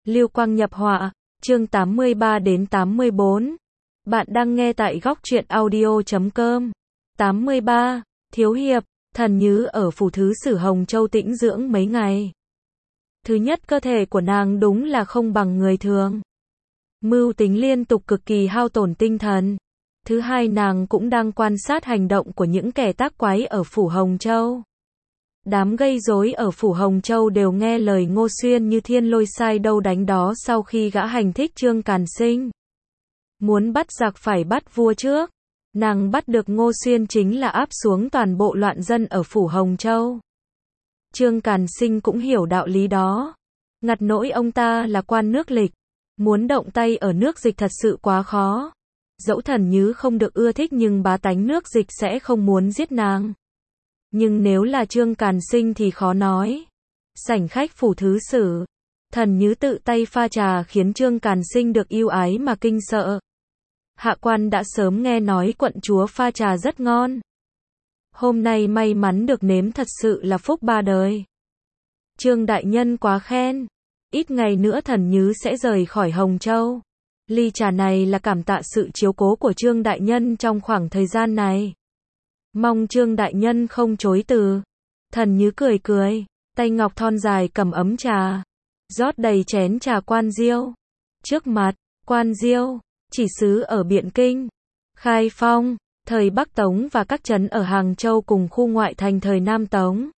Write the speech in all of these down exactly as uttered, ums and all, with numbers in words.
Lưu quang nhập họa, chương tám mươi ba đến tám mươi bốn. Bạn đang nghe tại góc truyện audio chấm com. tám mươi ba. Thiếu hiệp, Thần Nhứ ở phủ thứ sử Hồng Châu tĩnh dưỡng mấy ngày. Thứ nhất, cơ thể của nàng đúng là không bằng người thường. Mưu tính liên tục cực kỳ hao tổn tinh thần. Thứ hai, nàng cũng đang quan sát hành động của những kẻ tác quái ở phủ Hồng Châu. Đám gây rối ở phủ Hồng Châu đều nghe lời Ngô Xuyên như thiên lôi sai đâu đánh đó sau khi gã hành thích Trương Càn Sinh. Muốn bắt giặc phải bắt vua trước. Nàng bắt được Ngô Xuyên chính là áp xuống toàn bộ loạn dân ở phủ Hồng Châu. Trương Càn Sinh cũng hiểu đạo lý đó. Ngặt nỗi ông ta là quan nước Lịch. Muốn động tay ở nước Dịch thật sự quá khó. Dẫu Thần Nhứ không được ưa thích nhưng bá tánh nước Dịch sẽ không muốn giết nàng. Nhưng nếu là Trương Càn Sinh thì khó nói. Sảnh khách phủ thứ sử, Thần Nhứ tự tay pha trà khiến Trương Càn Sinh được yêu ái mà kinh sợ. Hạ quan đã sớm nghe nói quận chúa pha trà rất ngon. Hôm nay may mắn được nếm thật sự là phúc ba đời. Trương đại nhân quá khen. Ít ngày nữa Thần Nhứ sẽ rời khỏi Hồng Châu. Ly trà này là cảm tạ sự chiếu cố của Trương đại nhân trong khoảng thời gian này. Mong Trương đại nhân không chối từ. Thần Nhứ cười cười, tay ngọc thon dài cầm ấm trà, rót đầy chén trà quan diêu. Trước mặt, quan diêu, chỉ xứ ở Biện Kinh, Khai Phong, thời Bắc Tống và các trấn ở Hàng Châu cùng khu ngoại thành thời Nam Tống.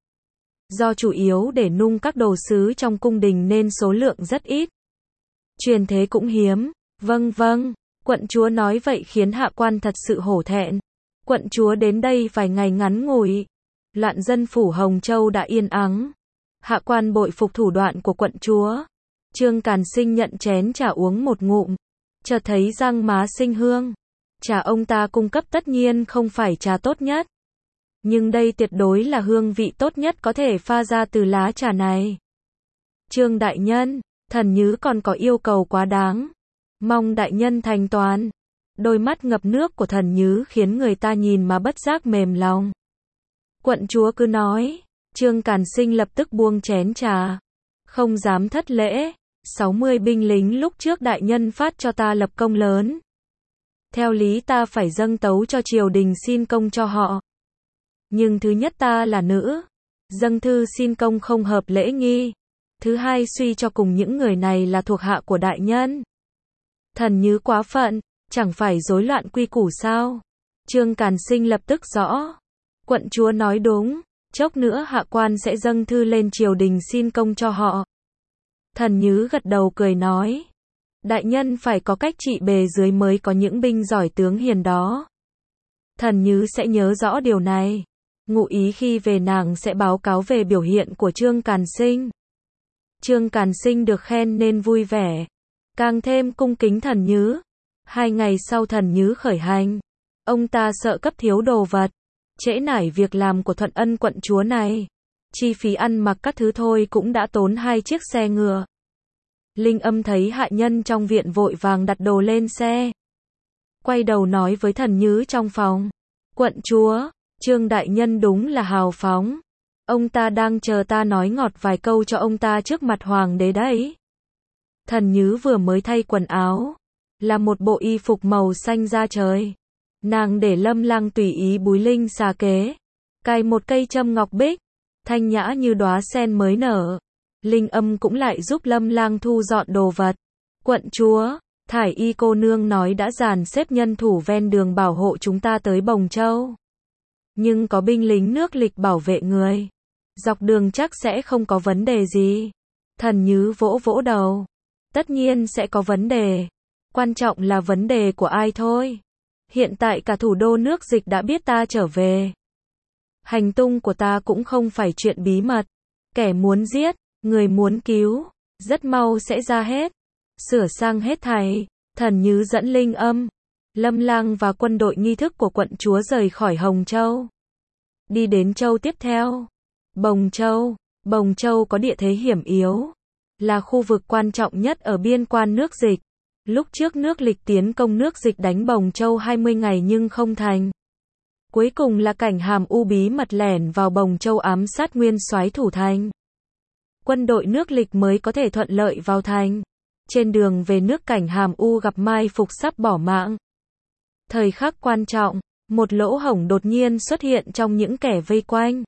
Do chủ yếu để nung các đồ sứ trong cung đình nên số lượng rất ít. Truyền thế cũng hiếm. Vâng vâng, quận chúa nói vậy khiến hạ quan thật sự hổ thẹn. Quận chúa đến đây vài ngày ngắn ngủi. Loạn dân phủ Hồng Châu đã yên ắng. Hạ quan bội phục thủ đoạn của quận chúa. Trương Càn Sinh nhận chén trà uống một ngụm. Chợt thấy răng má sinh hương. Trà ông ta cung cấp tất nhiên không phải trà tốt nhất. Nhưng đây tuyệt đối là hương vị tốt nhất có thể pha ra từ lá trà này. Trương đại nhân, Thần Nhứ còn có yêu cầu quá đáng. Mong đại nhân thành toàn. Đôi mắt ngập nước của Thần Nhứ khiến người ta nhìn mà bất giác mềm lòng. Quận chúa cứ nói. Trương Càn Sinh lập tức buông chén trà. Không dám thất lễ. sáu mươi binh lính lúc trước đại nhân phát cho ta lập công lớn. Theo lý ta phải dâng tấu cho triều đình xin công cho họ. Nhưng thứ nhất ta là nữ. Dâng thư xin công không hợp lễ nghi. Thứ hai suy cho cùng những người này là thuộc hạ của đại nhân. Thần Nhứ quá phận, chẳng phải rối loạn quy củ sao? Trương Càn Sinh lập tức rõ. Quận chúa nói đúng, chốc nữa hạ quan sẽ dâng thư lên triều đình xin công cho họ. Thần Nhứ gật đầu cười nói. Đại nhân phải có cách trị bề dưới mới có những binh giỏi tướng hiền đó. Thần Nhứ sẽ nhớ rõ điều này. Ngụ ý khi về nàng sẽ báo cáo về biểu hiện của Trương Càn Sinh. Trương Càn Sinh được khen nên vui vẻ. Càng thêm cung kính Thần Nhứ. Hai ngày sau Thần Nhứ khởi hành. Ông ta sợ cấp thiếu đồ vật. Trễ nải việc làm của Thuận Ân quận chúa này. Chi phí ăn mặc các thứ thôi cũng đã tốn hai chiếc xe ngựa. Linh Âm thấy hạ nhân trong viện vội vàng đặt đồ lên xe. Quay đầu nói với Thần Nhứ trong phòng. Quận chúa, Trương đại nhân đúng là hào phóng. Ông ta đang chờ ta nói ngọt vài câu cho ông ta trước mặt hoàng đế đấy. Thần Nhứ vừa mới thay quần áo. Là một bộ y phục màu xanh da trời. Nàng để Lâm Lang tùy ý búi linh xà kế. Cài một cây châm ngọc bích. Thanh nhã như đóa sen mới nở. Linh Âm cũng lại giúp Lâm Lang thu dọn đồ vật. Quận chúa, Thải Y cô nương nói đã dàn xếp nhân thủ ven đường bảo hộ chúng ta tới Bồng Châu. Nhưng có binh lính nước Lịch bảo vệ người. Dọc đường chắc sẽ không có vấn đề gì. Thần Nhứ vỗ vỗ đầu. Tất nhiên sẽ có vấn đề. Quan trọng là vấn đề của ai thôi. Hiện tại cả thủ đô nước Dịch đã biết ta trở về. Hành tung của ta cũng không phải chuyện bí mật. Kẻ muốn giết, người muốn cứu, rất mau sẽ ra hết. Sửa sang hết thảy. Thần Nhứ dẫn Linh Âm, Lâm Lang và quân đội nghi thức của quận chúa rời khỏi Hồng Châu. Đi đến châu tiếp theo. Bồng Châu. Bồng Châu có địa thế hiểm yếu. Là khu vực quan trọng nhất ở biên quan nước Dịch. Lúc trước nước Lịch tiến công nước Dịch đánh Bồng Châu hai mươi ngày nhưng không thành. Cuối cùng là Cảnh Hàm U bí mật lẻn vào Bồng Châu ám sát nguyên soái thủ thành. Quân đội nước Lịch mới có thể thuận lợi vào thành. Trên đường về nước Cảnh Hàm U gặp mai phục sắp bỏ mạng. Thời khắc quan trọng, một lỗ hổng đột nhiên xuất hiện trong những kẻ vây quanh.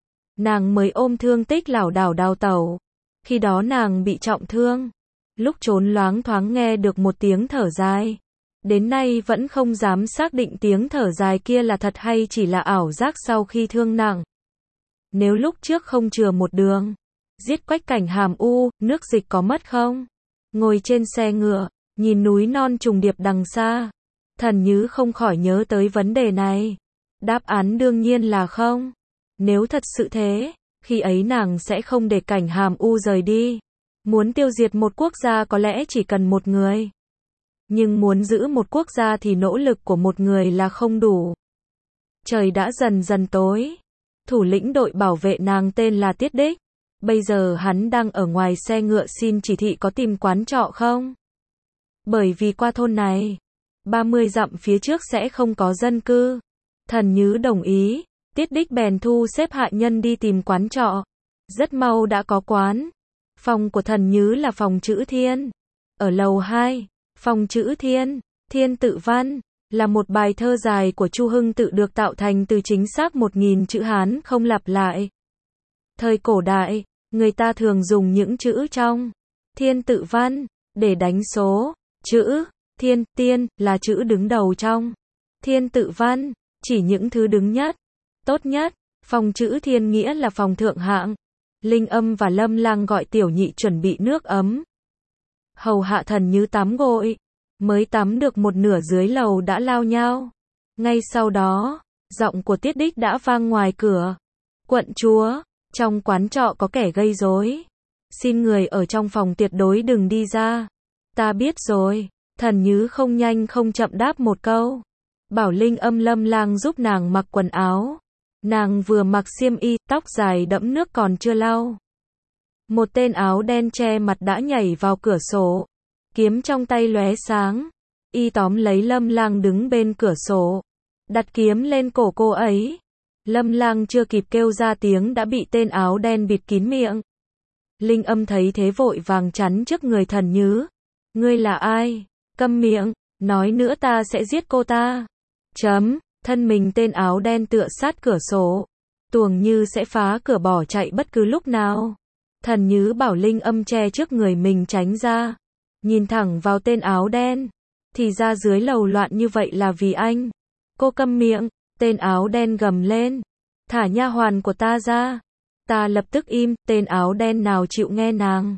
Nàng mới ôm thương tích lảo đảo đào tẩu. Khi đó nàng bị trọng thương. Lúc trốn loáng thoáng nghe được một tiếng thở dài. Đến nay vẫn không dám xác định tiếng thở dài kia là thật hay chỉ là ảo giác sau khi thương nặng. Nếu lúc trước không chừa một đường, giết Quách Cảnh Hàm U, nước dịch có mất không? Ngồi trên xe ngựa, nhìn núi non trùng điệp đằng xa. Thần Nhứ không khỏi nhớ tới vấn đề này. Đáp án đương nhiên là không. Nếu thật sự thế, khi ấy nàng sẽ không để Cảnh Hàm U rời đi. Muốn tiêu diệt một quốc gia có lẽ chỉ cần một người. Nhưng muốn giữ một quốc gia thì nỗ lực của một người là không đủ. Trời đã dần dần tối. Thủ lĩnh đội bảo vệ nàng tên là Tiết Đích. Bây giờ hắn đang ở ngoài xe ngựa xin chỉ thị có tìm quán trọ không? Bởi vì qua thôn này, ba mươi dặm phía trước sẽ không có dân cư. Thần Nhứ đồng ý, Tiết Đích bèn thu xếp hạ nhân đi tìm quán trọ. Rất mau đã có quán. Phòng của Thần Nhứ là phòng chữ Thiên. Ở lầu hai, phòng chữ Thiên, Thiên tự văn, là một bài thơ dài của Chu Hưng Tự được tạo thành từ chính xác một nghìn chữ Hán không lặp lại. Thời cổ đại, người ta thường dùng những chữ trong Thiên tự văn để đánh số. Chữ Thiên, Tiên là chữ đứng đầu trong Thiên tự văn, chỉ những thứ đứng nhất, tốt nhất. Phòng chữ Thiên nghĩa là phòng thượng hạng. Linh Âm và Lâm Lang gọi tiểu nhị chuẩn bị nước ấm. Hầu hạ Thần Nhứ tắm gội. Mới tắm được một nửa dưới lầu đã lao nhao. Ngay sau đó, giọng của Tiết Đích đã vang ngoài cửa. Quận chúa, trong quán trọ có kẻ gây rối. Xin người ở trong phòng tuyệt đối đừng đi ra. Ta biết rồi. Thần Nhứ không nhanh không chậm đáp một câu. Bảo Linh Âm Lâm Lang giúp nàng mặc quần áo. Nàng vừa mặc xiêm y, tóc dài đẫm nước còn chưa lau. Một tên áo đen che mặt đã nhảy vào cửa sổ. Kiếm trong tay lóe sáng. Y tóm lấy Lâm Lang đứng bên cửa sổ. Đặt kiếm lên cổ cô ấy. Lâm Lang chưa kịp kêu ra tiếng đã bị tên áo đen bịt kín miệng. Linh Âm thấy thế vội vàng chắn trước người Thần Nhứ. Ngươi là ai? Câm miệng, nói nữa ta sẽ giết cô ta. Chấm, thân mình tên áo đen tựa sát cửa sổ. Tuồng như sẽ phá cửa bỏ chạy bất cứ lúc nào. Thần Nhứ bảo Linh Âm che trước người mình tránh ra. Nhìn thẳng vào tên áo đen. Thì ra dưới lầu loạn như vậy là vì anh. Cô câm miệng, tên áo đen gầm lên. Thả nha hoàn của ta ra. Ta lập tức im, tên áo đen nào chịu nghe nàng.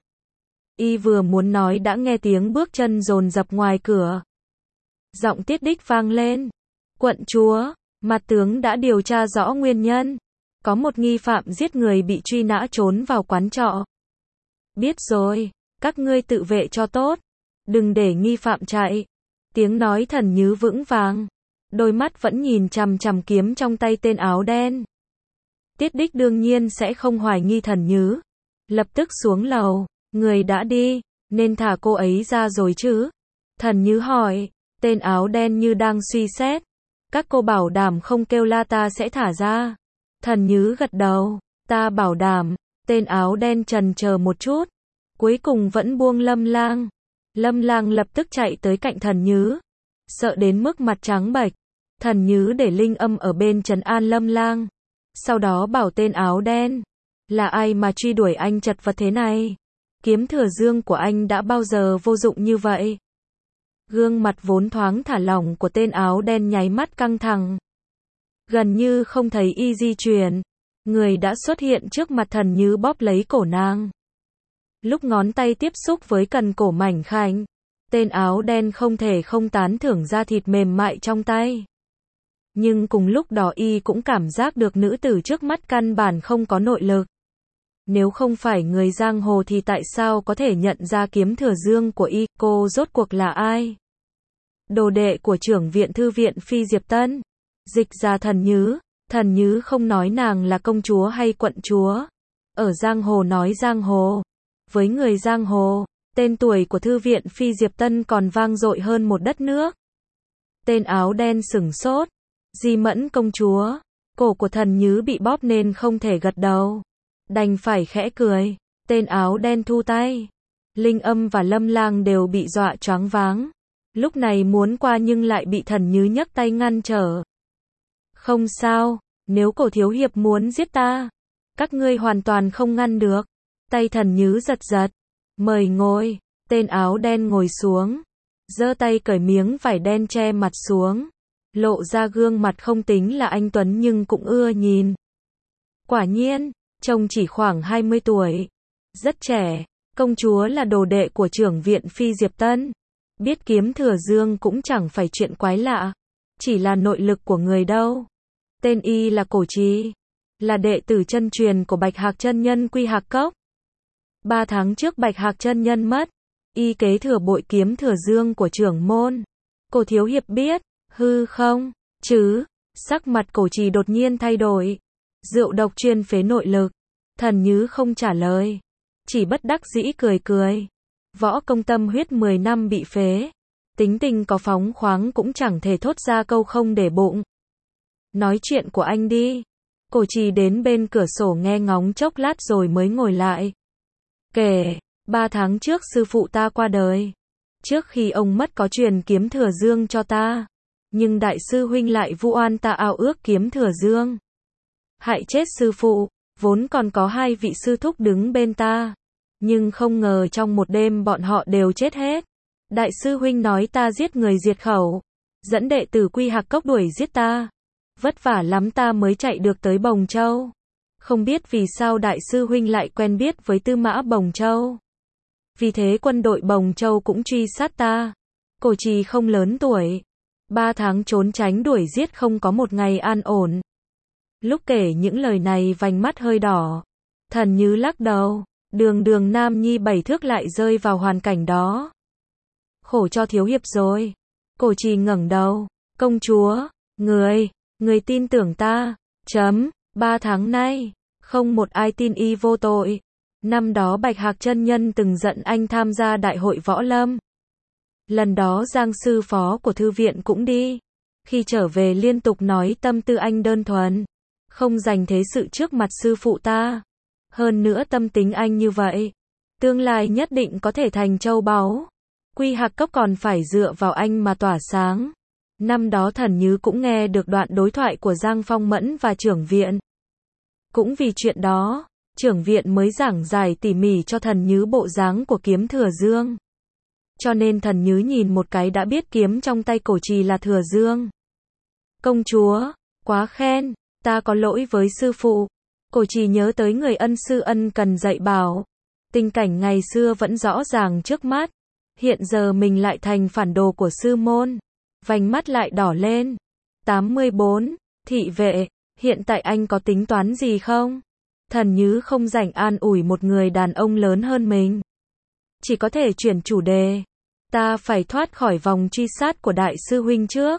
Y vừa muốn nói đã nghe tiếng bước chân dồn dập ngoài cửa. Giọng Tiết Đích vang lên. Quận chúa, mặt tướng đã điều tra rõ nguyên nhân. Có một nghi phạm giết người bị truy nã trốn vào quán trọ. Biết rồi, các ngươi tự vệ cho tốt. Đừng để nghi phạm chạy. Tiếng nói Thần Nhứ vững vàng. Đôi mắt vẫn nhìn chằm chằm kiếm trong tay tên áo đen. Tiết Đích đương nhiên sẽ không hoài nghi Thần Nhứ. Lập tức xuống lầu. Người đã đi, nên thả cô ấy ra rồi chứ? Thần Nhứ hỏi. Tên áo đen như đang suy xét. Các cô bảo đảm không kêu la ta sẽ thả ra. Thần Nhứ gật đầu. Ta bảo đảm. Tên áo đen chần chờ một chút. Cuối cùng vẫn buông Lâm Lang. Lâm Lang lập tức chạy tới cạnh Thần Nhứ. Sợ đến mức mặt trắng bệch. Thần Nhứ để Linh Âm ở bên trấn an Lâm Lang. Sau đó bảo tên áo đen. Là ai mà truy đuổi anh chật vật thế này? Kiếm Thừa Dương của anh đã bao giờ vô dụng như vậy? Gương mặt vốn thoáng thả lỏng của tên áo đen nháy mắt căng thẳng. Gần như không thấy y di chuyển. Người đã xuất hiện trước mặt Thần Nhứ bóp lấy cổ nàng. Lúc ngón tay tiếp xúc với cần cổ mảnh khảnh, tên áo đen không thể không tán thưởng da thịt mềm mại trong tay. Nhưng cùng lúc đó y cũng cảm giác được nữ tử trước mắt căn bản không có nội lực. Nếu không phải người giang hồ thì tại sao có thể nhận ra Kiếm Thừa Dương của y, cô rốt cuộc là ai? Đồ đệ của trưởng viện thư viện Phi Diệp Tân. Dịch ra Thần Nhứ. Thần Nhứ không nói nàng là công chúa hay quận chúa. Ở giang hồ nói giang hồ. Với người giang hồ, tên tuổi của thư viện Phi Diệp Tân còn vang dội hơn một đất nước. Tên áo đen sửng sốt. Di Mẫn công chúa. Cổ của Thần Nhứ bị bóp nên không thể gật đầu. Đành phải khẽ cười. Tên áo đen thu tay. Linh Âm và Lâm Lang đều bị dọa choáng váng. Lúc này muốn qua nhưng lại bị Thần Nhứ nhấc tay ngăn trở. Không sao, nếu Cổ thiếu hiệp muốn giết ta, các ngươi hoàn toàn không ngăn được. Tay Thần Nhứ giật giật. Mời ngồi. Tên áo đen ngồi xuống. Giơ tay cởi miếng vải đen che mặt xuống. Lộ ra gương mặt không tính là anh tuấn nhưng cũng ưa nhìn. Quả nhiên, trông chỉ khoảng hai mươi tuổi. Rất trẻ. Công chúa là đồ đệ của trưởng viện Phi Diệp Tân. Biết kiếm thừa dương cũng chẳng phải chuyện quái lạ. Chỉ là nội lực của người đâu. Tên y là Cổ Trì. Là đệ tử chân truyền của Bạch Hạc chân nhân Quy Hạc Cốc. Ba tháng trước Bạch Hạc chân nhân mất. Y kế thừa bội kiếm thừa dương của trưởng môn. Cổ thiếu hiệp biết, hư không, chứ? Sắc mặt Cổ Trì đột nhiên thay đổi. Rượu độc chuyên phế nội lực. Thần Nhứ không trả lời. Chỉ bất đắc dĩ cười cười. Võ công tâm huyết mười năm bị phế. Tính tình có phóng khoáng cũng chẳng thể thốt ra câu không để bụng. Nói chuyện của anh đi. Cổ Trì đến bên cửa sổ nghe ngóng chốc lát rồi mới ngồi lại. Kể, ba tháng trước sư phụ ta qua đời. Trước khi ông mất có truyền kiếm thừa dương cho ta. Nhưng đại sư huynh lại vu oan ta ao ước kiếm thừa dương. Hại chết sư phụ, vốn còn có hai vị sư thúc đứng bên ta. Nhưng không ngờ trong một đêm bọn họ đều chết hết. Đại sư huynh nói ta giết người diệt khẩu. Dẫn đệ tử Quy Hạc Cốc đuổi giết ta. Vất vả lắm ta mới chạy được tới Bồng Châu. Không biết vì sao đại sư huynh lại quen biết với Tư Mã Bồng Châu. Vì thế quân đội Bồng Châu cũng truy sát ta. Cổ Trì không lớn tuổi. Ba tháng trốn tránh đuổi giết không có một ngày an ổn. Lúc kể những lời này vành mắt hơi đỏ. Thần Nhứ lắc đầu. Đường đường nam nhi bảy thước lại rơi vào hoàn cảnh đó. Khổ cho thiếu hiệp rồi. Cổ Trì ngẩng đầu. Công chúa, người, người tin tưởng ta. Chấm, ba tháng nay, không một ai tin y vô tội. Năm đó Bạch Hạc chân nhân từng dẫn anh tham gia đại hội võ lâm. Lần đó Giang sư phó của thư viện cũng đi. Khi trở về liên tục nói tâm tư anh đơn thuần. Không dành thế sự trước mặt sư phụ ta. Hơn nữa tâm tính anh như vậy. Tương lai nhất định có thể thành châu báu. Quy Hạc Cốc còn phải dựa vào anh mà tỏa sáng. Năm đó Thần Nhứ cũng nghe được đoạn đối thoại của Giang Phong Mẫn và trưởng viện. Cũng vì chuyện đó, trưởng viện mới giảng giải tỉ mỉ cho Thần Nhứ bộ dáng của kiếm thừa dương. Cho nên Thần Nhứ nhìn một cái đã biết kiếm trong tay Cổ Trì là thừa dương. Công chúa, quá khen, ta có lỗi với sư phụ. Cổ Trì nhớ tới người ân sư ân cần dạy bảo. Tình cảnh ngày xưa vẫn rõ ràng trước mắt. Hiện giờ mình lại thành phản đồ của sư môn. Vành mắt lại đỏ lên. tám mươi bốn. Thị vệ, hiện tại anh có tính toán gì không? Thần Nhứ không rảnh an ủi một người đàn ông lớn hơn mình. Chỉ có thể chuyển chủ đề. Ta phải thoát khỏi vòng truy sát của đại sư huynh trước.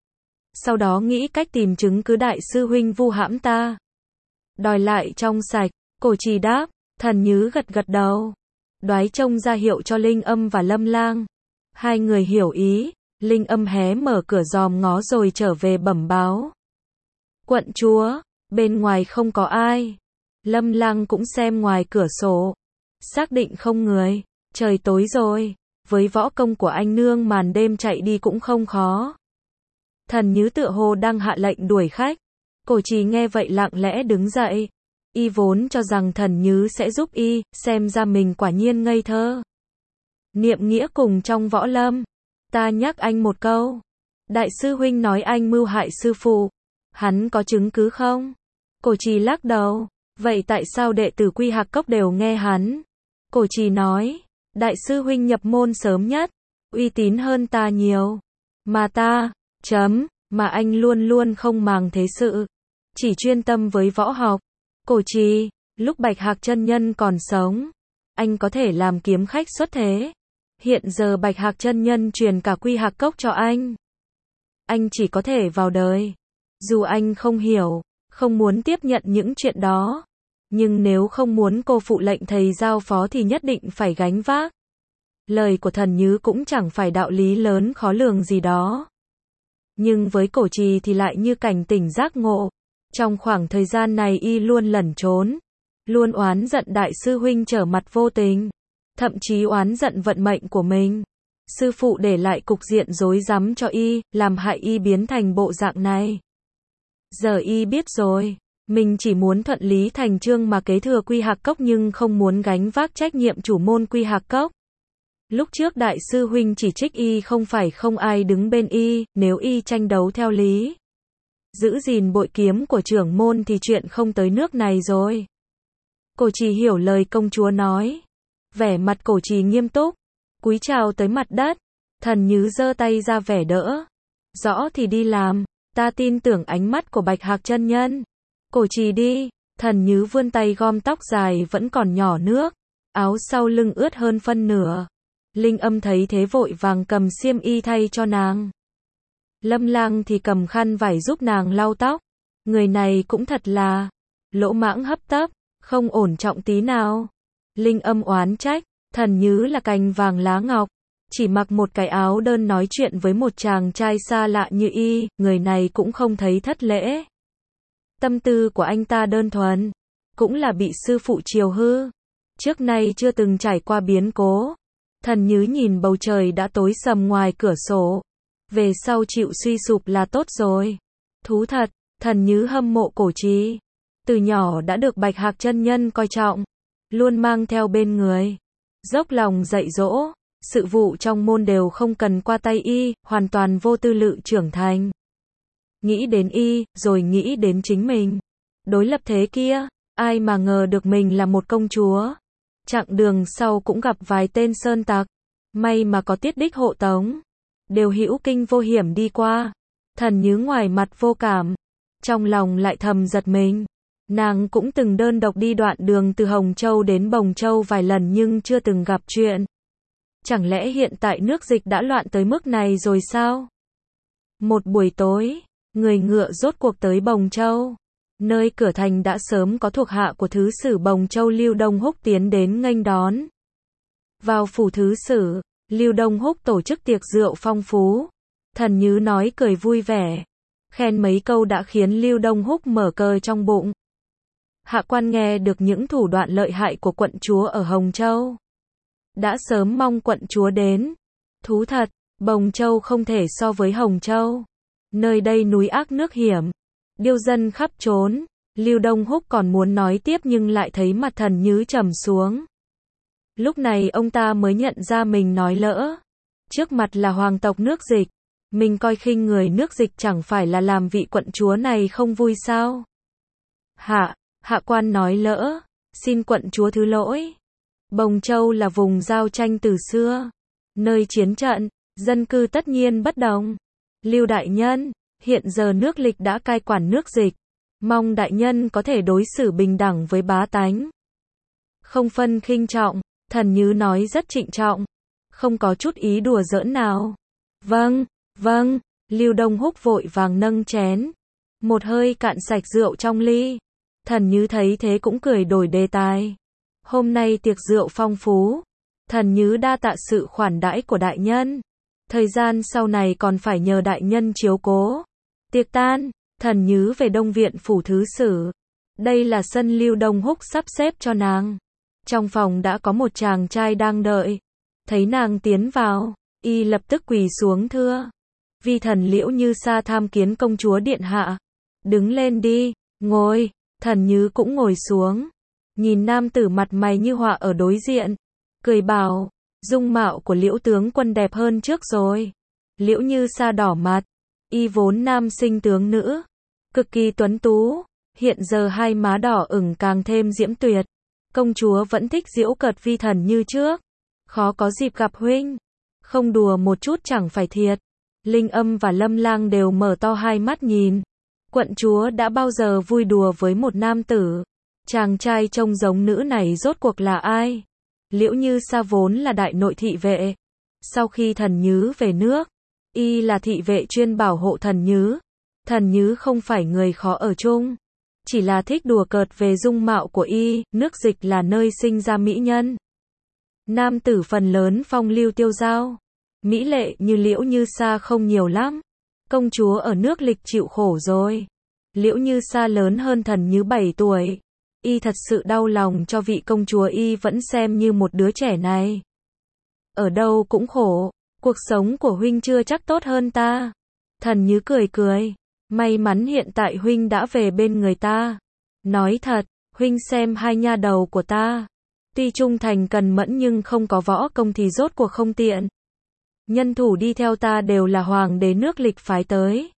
Sau đó nghĩ cách tìm chứng cứ đại sư huynh vu hãm ta. Đòi lại trong sạch. Cổ Trì đáp. Thần Nhứ gật gật đầu. Đoái trông ra hiệu cho Linh Âm và Lâm Lang. Hai người hiểu ý. Linh Âm hé mở cửa dòm ngó rồi trở về bẩm báo. Quận chúa, bên ngoài không có ai. Lâm Lang cũng xem ngoài cửa sổ. Xác định không người. Trời tối rồi. Với võ công của anh nương màn đêm chạy đi cũng không khó. Thần Nhứ tựa hồ đang hạ lệnh đuổi khách. Cổ Trì nghe vậy lặng lẽ đứng dậy. Y vốn cho rằng Thần Nhứ sẽ giúp y, xem ra mình quả nhiên ngây thơ. Niệm nghĩa cùng trong võ lâm. Ta nhắc anh một câu. Đại sư huynh nói anh mưu hại sư phụ. Hắn có chứng cứ không? Cổ Trì lắc đầu. Vậy tại sao đệ tử Quy Hạc Cốc đều nghe hắn? Cổ Trì nói. Đại sư huynh nhập môn sớm nhất. Uy tín hơn ta nhiều. Mà ta, chấm, mà anh luôn luôn không màng thế sự. Chỉ chuyên tâm với võ học. Cổ Trì, lúc Bạch Hạc chân nhân còn sống, anh có thể làm kiếm khách xuất thế. Hiện giờ Bạch Hạc chân nhân truyền cả Quy Hạc Cốc cho anh. Anh chỉ có thể vào đời. Dù anh không hiểu, không muốn tiếp nhận những chuyện đó. Nhưng nếu không muốn cô phụ lệnh thầy giao phó thì nhất định phải gánh vác. Lời của Thần Nhứ cũng chẳng phải đạo lý lớn khó lường gì đó. Nhưng với Cổ Trì thì lại như cảnh tỉnh giác ngộ. Trong khoảng thời gian này y luôn lẩn trốn. Luôn oán giận đại sư huynh trở mặt vô tình. thậm chí oán giận vận mệnh của mình. Sư phụ để lại cục diện rối rắm cho y, làm hại y biến thành bộ dạng này. Giờ y biết rồi, mình chỉ muốn thuận lý thành chương mà kế thừa Quy Hạc Cốc nhưng không muốn gánh vác trách nhiệm chủ môn Quy Hạc Cốc. Lúc trước đại sư huynh chỉ trích y không phải không ai đứng bên y, nếu y tranh đấu theo lý, giữ gìn bội kiếm của trưởng môn thì chuyện không tới nước này rồi. Cổ trì hiểu lời công chúa nói. Vẻ mặt cổ trì nghiêm túc, cúi chào tới mặt đất. Thần Nhứ giơ tay ra vẻ đỡ. Rõ thì đi làm, ta tin tưởng ánh mắt của Bạch Hạc chân nhân. Cổ trì đi, Thần Nhứ vươn tay gom tóc dài vẫn còn nhỏ nước, áo sau lưng ướt hơn phân nửa. Linh Âm thấy thế vội vàng cầm xiêm y thay cho nàng. Lâm Lang thì cầm khăn vải giúp nàng lau tóc. Người này cũng thật là lỗ mãng hấp tấp, không ổn trọng tí nào. Linh Âm oán trách, Thần Nhứ là cành vàng lá ngọc, chỉ mặc một cái áo đơn nói chuyện với một chàng trai xa lạ như y, người này cũng không thấy thất lễ. Tâm tư của anh ta đơn thuần, cũng là bị sư phụ chiều hư, trước nay chưa từng trải qua biến cố. Thần Nhứ nhìn bầu trời đã tối sầm ngoài cửa sổ, về sau chịu suy sụp là tốt rồi. Thú thật, Thần Nhứ hâm mộ cổ trì, từ nhỏ đã được Bạch Hạc chân nhân coi trọng, luôn mang theo bên người, dốc lòng dạy dỗ, sự vụ trong môn đều không cần qua tay y, hoàn toàn vô tư lự trưởng thành. Nghĩ đến y, rồi nghĩ đến chính mình. Đối lập thế kia, ai mà ngờ được mình là một công chúa. Chặng đường sau cũng gặp vài tên sơn tặc, may mà có Tiết Đích hộ tống, đều hữu kinh vô hiểm đi qua. Thần Nhứ ngoài mặt vô cảm, trong lòng lại thầm giật mình. Nàng cũng từng đơn độc đi đoạn đường từ Hồng Châu đến Bồng Châu vài lần nhưng chưa từng gặp chuyện. Chẳng lẽ hiện tại nước dịch đã loạn tới mức này rồi sao? Một buổi tối, người ngựa rốt cuộc tới Bồng Châu. Nơi cửa thành đã sớm có thuộc hạ của thứ sử Bồng Châu Lưu Đông Húc tiến đến nghênh đón. Vào phủ thứ sử, Lưu Đông Húc tổ chức tiệc rượu phong phú. Thần Nhứ nói cười vui vẻ, khen mấy câu đã khiến Lưu Đông Húc mở cờ trong bụng. Hạ quan nghe được những thủ đoạn lợi hại của quận chúa ở Hồng Châu, đã sớm mong quận chúa đến. Thú thật, Bồng Châu không thể so với Hồng Châu. Nơi đây núi ác nước hiểm, điêu dân khắp trốn. Lưu Đông Húc còn muốn nói tiếp nhưng lại thấy mặt Thần Nhứ trầm xuống. Lúc này ông ta mới nhận ra mình nói lỡ. Trước mặt là hoàng tộc nước dịch, mình coi khinh người nước dịch chẳng phải là làm vị quận chúa này không vui sao? Hạ, hạ quan nói lỡ, xin quận chúa thứ lỗi. Bồng Châu là vùng giao tranh từ xưa, nơi chiến trận, dân cư tất nhiên bất đồng. Lưu đại nhân, hiện giờ nước Lịch đã cai quản nước dịch, mong đại nhân có thể đối xử bình đẳng với bá tánh, không phân khinh trọng. Thần Nhứ nói rất trịnh trọng, không có chút ý đùa giỡn nào. Vâng, vâng. Lưu Đông Húc vội vàng nâng chén, một hơi cạn sạch rượu trong ly. Thần Nhứ thấy thế cũng cười đổi đề tài. Hôm nay tiệc rượu phong phú, Thần Nhứ đa tạ sự khoản đãi của đại nhân. Thời gian sau này còn phải nhờ đại nhân chiếu cố. Tiệc tan, Thần Nhứ về Đông Viện phủ thứ sử. Đây là sân Lưu Đông Húc sắp xếp cho nàng. Trong phòng đã có một chàng trai đang đợi. Thấy nàng tiến vào, y lập tức quỳ xuống thưa: Vi thần Liễu Như Sa tham kiến công chúa điện hạ. Đứng lên đi, ngồi. Thần Nhứ cũng ngồi xuống, nhìn nam tử mặt mày như họa ở đối diện, cười bảo: dung mạo của Liễu tướng quân đẹp hơn trước rồi. Liễu Như Sa đỏ mặt, y vốn nam sinh tướng nữ, cực kỳ tuấn tú, hiện giờ hai má đỏ ửng càng thêm diễm tuyệt. Công chúa vẫn thích giễu cợt vi thần như trước, khó có dịp gặp huynh, không đùa một chút chẳng phải thiệt. Linh Âm và Lâm Lang đều mở to hai mắt nhìn. Quận chúa đã bao giờ vui đùa với một nam tử? Chàng trai trông giống nữ này rốt cuộc là ai? Liễu Như Sa vốn là đại nội thị vệ. Sau khi Thần Nhứ về nước, y là thị vệ chuyên bảo hộ Thần Nhứ. Thần Nhứ không phải người khó ở chung, chỉ là thích đùa cợt về dung mạo của y. Nước dịch là nơi sinh ra mỹ nhân, nam tử phần lớn phong lưu tiêu dao, mỹ lệ như Liễu Như Sa không nhiều lắm. Công chúa ở nước Lịch chịu khổ rồi. Liễu Như Sa lớn hơn Thần Nhứ bảy tuổi. Y thật sự đau lòng cho vị công chúa Y vẫn xem như một đứa trẻ này. Ở đâu cũng khổ, cuộc sống của huynh chưa chắc tốt hơn ta. Thần Nhứ cười cười, may mắn hiện tại huynh đã về bên người ta. Nói thật, huynh xem hai nha đầu của ta. Tuy trung thành cần mẫn nhưng không có võ công thì rốt cuộc không tiện. Nhân thủ đi theo ta đều là hoàng đế nước Lịch phái tới.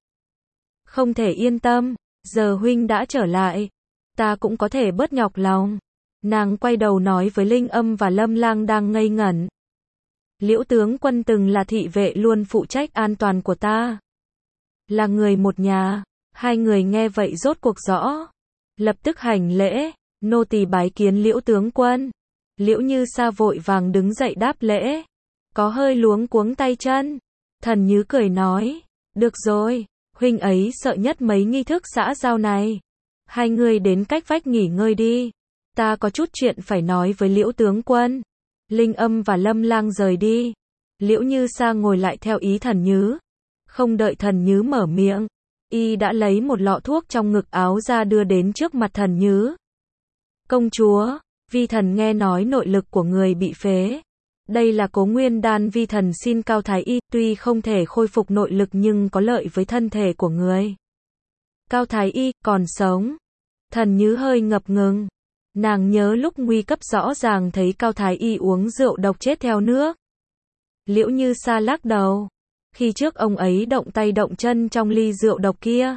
Không thể yên tâm, giờ huynh đã trở lại. Ta cũng có thể bớt nhọc lòng. Nàng quay đầu nói với Linh Âm và Lâm Lang đang ngây ngẩn. Liễu tướng quân từng là thị vệ luôn phụ trách an toàn của ta. Là người một nhà. Hai người nghe vậy rốt cuộc rõ. Lập tức hành lễ, nô tỳ bái kiến Liễu tướng quân. Liễu Như Sa vội vàng đứng dậy đáp lễ. Có hơi luống cuống tay chân. Thần Nhứ cười nói, được rồi, huynh ấy sợ nhất mấy nghi thức xã giao này. Hai người đến cách vách nghỉ ngơi đi. Ta có chút chuyện phải nói với Liễu tướng quân. Linh Âm và Lâm Lang rời đi. Liễu Như Sa ngồi lại theo ý Thần Nhứ. Không đợi Thần Nhứ mở miệng, y đã lấy một lọ thuốc trong ngực áo ra đưa đến trước mặt Thần Nhứ. Công chúa, vi thần nghe nói nội lực của người bị phế. Đây là Cố Nguyên đan vi thần xin Cao Thái Y, tuy không thể khôi phục nội lực nhưng có lợi với thân thể của người. Cao Thái Y còn sống. Thần Nhứ hơi ngập ngừng. Nàng nhớ lúc nguy cấp rõ ràng thấy Cao Thái Y uống rượu độc chết theo nước. Liễu Như Sa lắc đầu. Khi trước ông ấy động tay động chân trong ly rượu độc kia.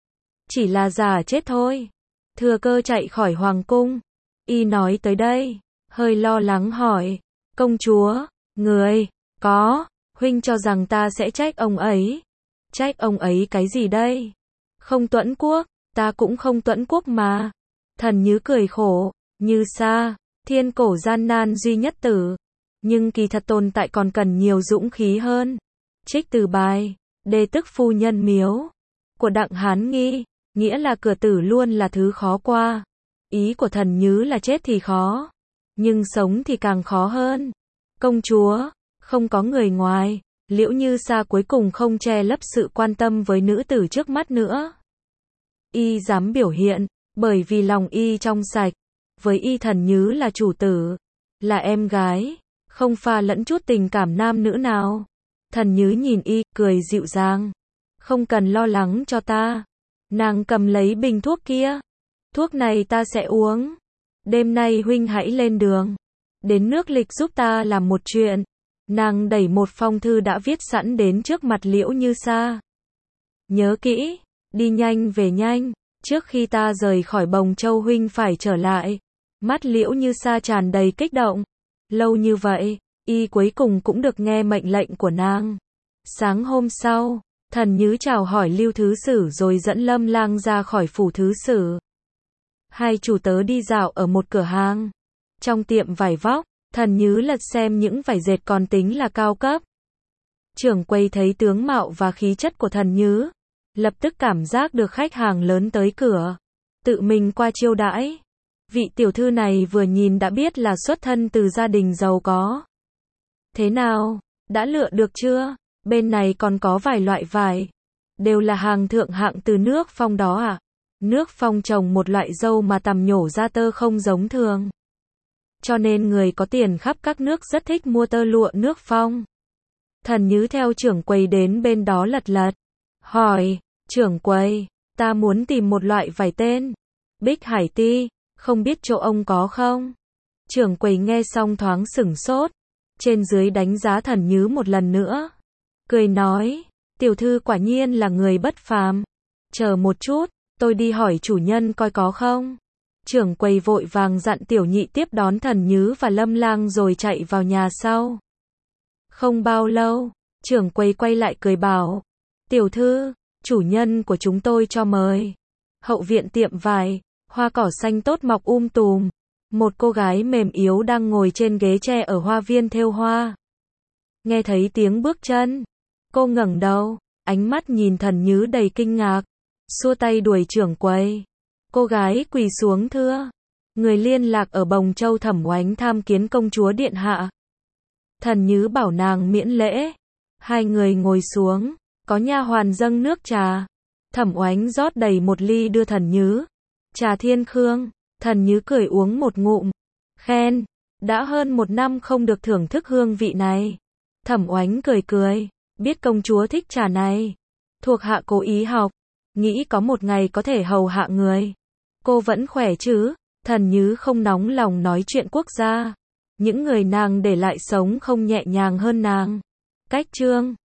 Chỉ là giả chết thôi. Thừa cơ chạy khỏi hoàng cung. Y nói tới đây, hơi lo lắng hỏi. Công chúa, người, có, huynh cho rằng ta sẽ trách ông ấy. Trách ông ấy cái gì đây? Không tuẫn quốc, ta cũng không tuẫn quốc mà. Thần Nhứ cười khổ, Như Sa, thiên cổ gian nan duy nhất tử. Nhưng kỳ thật tồn tại còn cần nhiều dũng khí hơn. Trích từ bài, đề tức phu nhân miếu. Của Đặng Hán Nghi, nghĩa là cửa tử luôn là thứ khó qua. Ý của Thần Nhứ là chết thì khó. Nhưng sống thì càng khó hơn. Công chúa, không có người ngoài. Liễu Như Sa cuối cùng không che lấp sự quan tâm với nữ tử trước mắt nữa. Y dám biểu hiện, bởi vì lòng y trong sạch. Với y Thần Nhứ là chủ tử, là em gái, không pha lẫn chút tình cảm nam nữ nào. Thần Nhứ nhìn y, cười dịu dàng. Không cần lo lắng cho ta. Nàng cầm lấy bình thuốc kia. Thuốc này ta sẽ uống. Đêm nay huynh hãy lên đường. Đến nước Lịch giúp ta làm một chuyện. Nàng đẩy một phong thư đã viết sẵn đến trước mặt Liễu Như Sa. Nhớ kỹ, đi nhanh về nhanh. Trước khi ta rời khỏi Bồng Châu huynh phải trở lại. Mắt Liễu Như Sa tràn đầy kích động. Lâu như vậy, y cuối cùng cũng được nghe mệnh lệnh của nàng. Sáng hôm sau, Thần Nhứ chào hỏi Lưu Thứ Sử rồi dẫn Lâm Lang ra khỏi phủ Thứ Sử. Hai chủ tớ đi dạo ở một cửa hàng. Trong tiệm vải vóc, Thần Nhứ lật xem những vải dệt còn tính là cao cấp. Trưởng quầy thấy tướng mạo và khí chất của Thần Nhứ, lập tức cảm giác được khách hàng lớn tới cửa, tự mình qua chiêu đãi. Vị tiểu thư này vừa nhìn đã biết là xuất thân từ gia đình giàu có. Thế nào, đã lựa được chưa? Bên này còn có vài loại vải, đều là hàng thượng hạng từ nước Phong đó à? Nước Phong trồng một loại dâu mà tằm nhổ ra tơ không giống thường. Cho nên người có tiền khắp các nước rất thích mua tơ lụa nước Phong. Thần Nhứ theo trưởng quầy đến bên đó lật lật. Hỏi, trưởng quầy, ta muốn tìm một loại vải tên Bích Hải Ti, không biết chỗ ông có không? Trưởng quầy nghe xong thoáng sửng sốt. Trên dưới đánh giá Thần Nhứ một lần nữa. Cười nói, tiểu thư quả nhiên là người bất phàm. Chờ một chút, tôi đi hỏi chủ nhân coi có không. Trưởng quầy vội vàng dặn tiểu nhị tiếp đón Thần Nhứ và Lâm Lang rồi chạy vào nhà sau. Không bao lâu, trưởng quầy quay lại cười bảo, tiểu thư, chủ nhân của chúng tôi cho mời. Hậu viện tiệm vải, hoa cỏ xanh tốt mọc um tùm. Một cô gái mềm yếu đang ngồi trên ghế tre ở hoa viên thêu hoa. Nghe thấy tiếng bước chân, cô ngẩng đầu, ánh mắt nhìn Thần Nhứ đầy kinh ngạc, xua tay đuổi trưởng quầy. Cô gái quỳ xuống thưa, người liên lạc ở Bồng Châu Thẩm Oánh tham kiến công chúa điện hạ. Thần Nhứ bảo nàng miễn lễ. Hai người ngồi xuống, có nha hoàn dâng nước trà. Thẩm Oánh rót đầy một ly đưa Thần Nhứ. Trà thiên khương, Thần Nhứ cười uống một ngụm. Khen. Đã hơn một năm không được thưởng thức hương vị này. Thẩm Oánh cười cười. Biết công chúa thích trà này. Thuộc hạ cố ý học. Nghĩ có một ngày có thể hầu hạ người. Cô vẫn khỏe chứ? Thần Nhứ không nóng lòng nói chuyện quốc gia. Những người nàng để lại sống không nhẹ nhàng hơn nàng. Cách chương